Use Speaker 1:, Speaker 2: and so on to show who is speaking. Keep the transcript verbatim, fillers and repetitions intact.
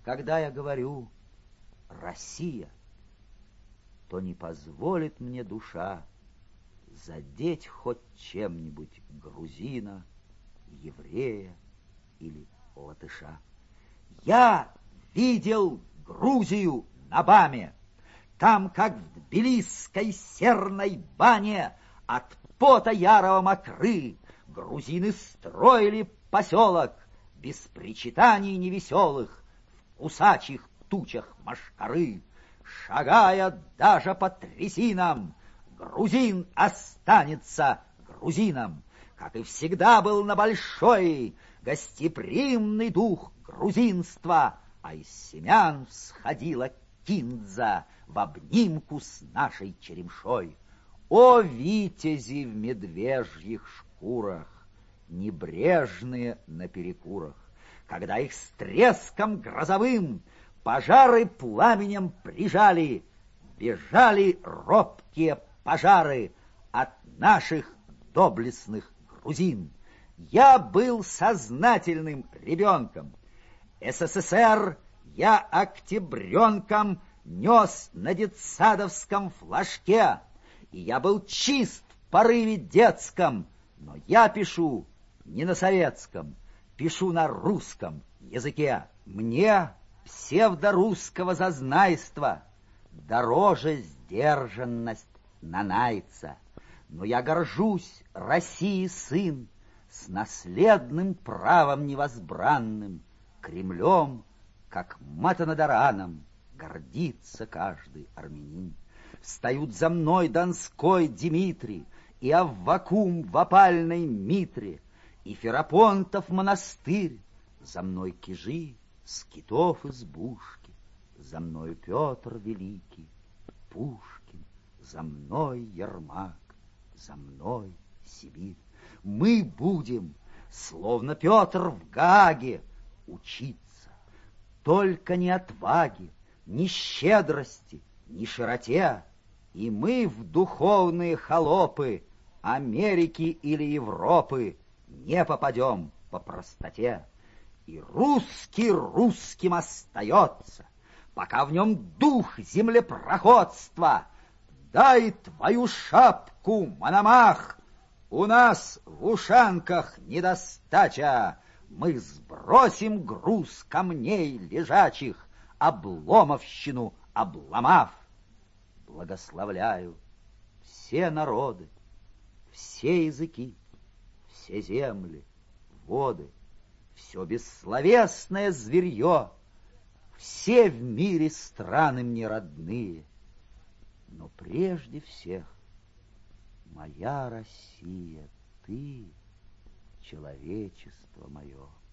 Speaker 1: Когда я говорю «Россия», то не позволит мне душа задеть хоть чем-нибудь грузина, еврея или латыша. Я видел Грузию на Баме, там, как в тбилисской серной бане, от пота ярого мокры грузины строили поселок без причитаний невеселых, в кусачих тучах мошкары. Шагая даже по трясинам, грузин останется грузином, как и всегда был на большой гостеприимный дух грузинства, а из семян всходила киндза в обнимку с нашей черемшой. О, витязи в медвежьих шкурах, небрежные на перекурах, когда их с треском грозовым пожары пламенем прижали, бежали робкие пожары от наших доблестных грузин. Я был сознательным ребенком. СССР я октябренком нес на детсадовском флажке, и я был чист в порыве детском, но я пишу не на советском, пишу на русском языке. Мне псевдорусского зазнайства дороже сдержанность нанайца. Но я горжусь России сын с наследным правом невозбранным, Кремлем, как Матанодараном, гордится каждый армянин. Встают за мной Донской Дмитрий и Аввакум в опальной митре, и Ферапонтов монастырь, за мной Кижи, Скитов избушки, за мной Петр Великий, Пушкин, за мной Ермак, за мной Сибирь. Мы будем, словно Петр в Гааге, учиться. Только ни отваги, ни щедрости, ни широте, и мы в духовные холопы Америки или Европы не попадем по простоте. И русский русским остается, пока в нем дух землепроходства. Дай твою шапку, Мономах, у нас в ушанках недостача. Мы сбросим груз камней лежачих, обломовщину обломав. Благословляю все народы, все языки, все земли, воды, все бессловесное зверье, все в мире страны мне родные, но прежде всех моя Россия, ты, человечество мое.